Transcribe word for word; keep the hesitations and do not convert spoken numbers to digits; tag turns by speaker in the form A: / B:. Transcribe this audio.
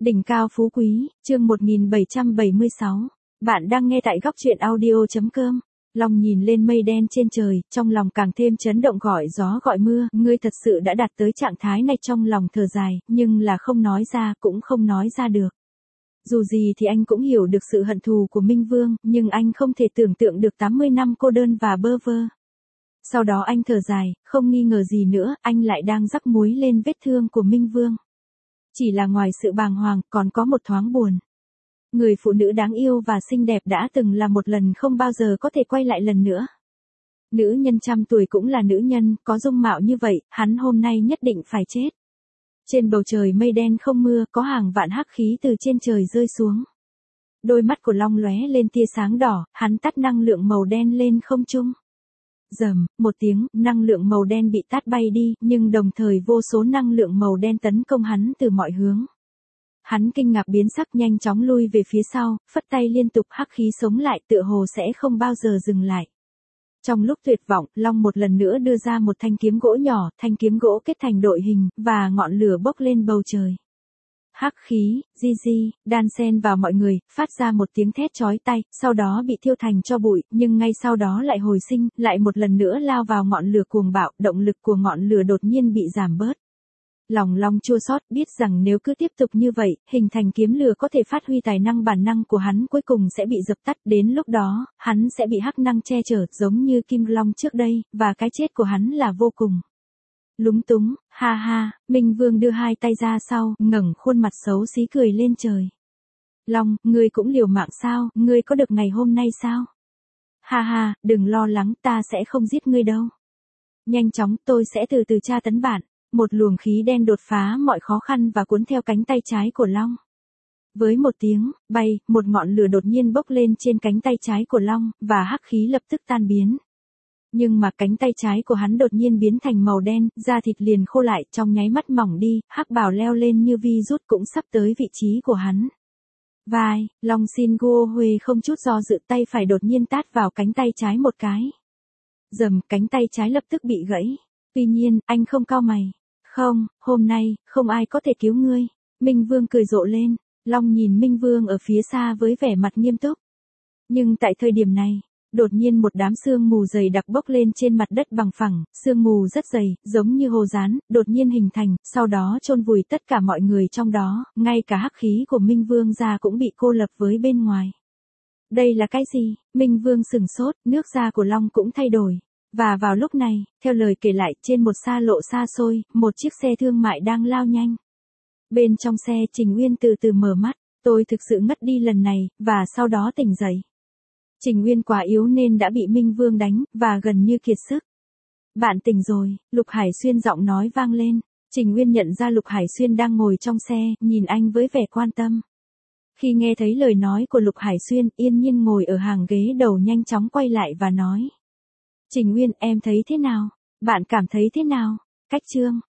A: Đỉnh cao phú quý, chương một nghìn bảy trăm bảy mươi sáu. Bạn đang nghe tại góc truyện audio chấm com. Long nhìn lên mây đen trên trời, trong lòng càng thêm chấn động, gọi gió gọi mưa, ngươi thật sự đã đạt tới trạng thái này. Trong lòng thở dài, nhưng là không nói ra, cũng không nói ra được. Dù gì thì anh cũng hiểu được sự hận thù của Minh Vương, nhưng anh không thể tưởng tượng được tám mươi năm cô đơn và bơ vơ. Sau đó anh thở dài, không nghi ngờ gì nữa, anh lại đang rắc muối lên vết thương của Minh Vương. Chỉ là ngoài sự bàng hoàng, còn có một thoáng buồn. Người phụ nữ đáng yêu và xinh đẹp đã từng là một lần, không bao giờ có thể quay lại lần nữa. Nữ nhân trăm tuổi cũng là nữ nhân, có dung mạo như vậy, hắn hôm nay nhất định phải chết. Trên bầu trời mây đen không mưa, có hàng vạn hắc khí từ trên trời rơi xuống. Đôi mắt của Long lóe lên tia sáng đỏ, hắn tắt năng lượng màu đen lên không trung. Rầm, một tiếng, năng lượng màu đen bị tát bay đi, nhưng đồng thời vô số năng lượng màu đen tấn công hắn từ mọi hướng. Hắn kinh ngạc biến sắc, nhanh chóng lui về phía sau, phất tay liên tục, hắc khí sống lại, tựa hồ sẽ không bao giờ dừng lại. Trong lúc tuyệt vọng, Long một lần nữa đưa ra một thanh kiếm gỗ nhỏ, thanh kiếm gỗ kết thành đội hình, và ngọn lửa bốc lên bầu trời. Hắc khí, di di, đan xen vào mọi người, phát ra một tiếng thét chói tai, sau đó bị thiêu thành tro bụi, nhưng ngay sau đó lại hồi sinh, lại một lần nữa lao vào ngọn lửa cuồng bạo, động lực của ngọn lửa đột nhiên bị giảm bớt. Lòng Long chua xót, biết rằng nếu cứ tiếp tục như vậy, hình thành kiếm lửa có thể phát huy tài năng bản năng của hắn cuối cùng sẽ bị dập tắt, đến lúc đó, hắn sẽ bị hắc năng che chở, giống như Kim Long trước đây, và cái chết của hắn là vô cùng. Lúng túng, ha ha, Minh Vương đưa hai tay ra sau, ngẩng khuôn mặt xấu xí cười lên trời. Long, ngươi cũng liều mạng sao, ngươi có được ngày hôm nay sao? Ha ha, đừng lo lắng, ta sẽ không giết ngươi đâu. Nhanh chóng, tôi sẽ từ từ tra tấn bạn. Một luồng khí đen đột phá mọi khó khăn và cuốn theo cánh tay trái của Long. Với một tiếng, bay, một ngọn lửa đột nhiên bốc lên trên cánh tay trái của Long, và hắc khí lập tức tan biến. Nhưng mà cánh tay trái của hắn đột nhiên biến thành màu đen, da thịt liền khô lại, trong nháy mắt mỏng đi, hắc bào leo lên như vi rút cũng sắp tới vị trí của hắn. Vai, Long Xin Guo Huê không chút do dự, tay phải đột nhiên tát vào cánh tay trái một cái. Rầm, cánh tay trái lập tức bị gãy. Tuy nhiên, anh không cau mày. Không, hôm nay, không ai có thể cứu ngươi. Minh Vương cười rộ lên. Long nhìn Minh Vương ở phía xa với vẻ mặt nghiêm túc. Nhưng tại thời điểm này, đột nhiên một đám sương mù dày đặc bốc lên trên mặt đất bằng phẳng, sương mù rất dày, giống như hồ dán, đột nhiên hình thành, sau đó chôn vùi tất cả mọi người trong đó, ngay cả hắc khí của Minh Vương ra cũng bị cô lập với bên ngoài. Đây là cái gì? Minh Vương sửng sốt, nước da của Long cũng thay đổi. Và vào lúc này, theo lời kể lại, trên một xa lộ xa xôi, một chiếc xe thương mại đang lao nhanh. Bên trong xe, Trình Uyên từ từ mở mắt, tôi thực sự ngất đi lần này, và sau đó tỉnh dậy. Trình Uyên quá yếu nên đã bị Minh Vương đánh, và gần như kiệt sức. Bạn tỉnh rồi, Lục Hải Xuyên giọng nói vang lên. Trình Uyên nhận ra Lục Hải Xuyên đang ngồi trong xe, nhìn anh với vẻ quan tâm. Khi nghe thấy lời nói của Lục Hải Xuyên, yên nhiên ngồi ở hàng ghế đầu nhanh chóng quay lại và nói. Trình Uyên, em thấy thế nào? Bạn cảm thấy thế nào? Cách chương.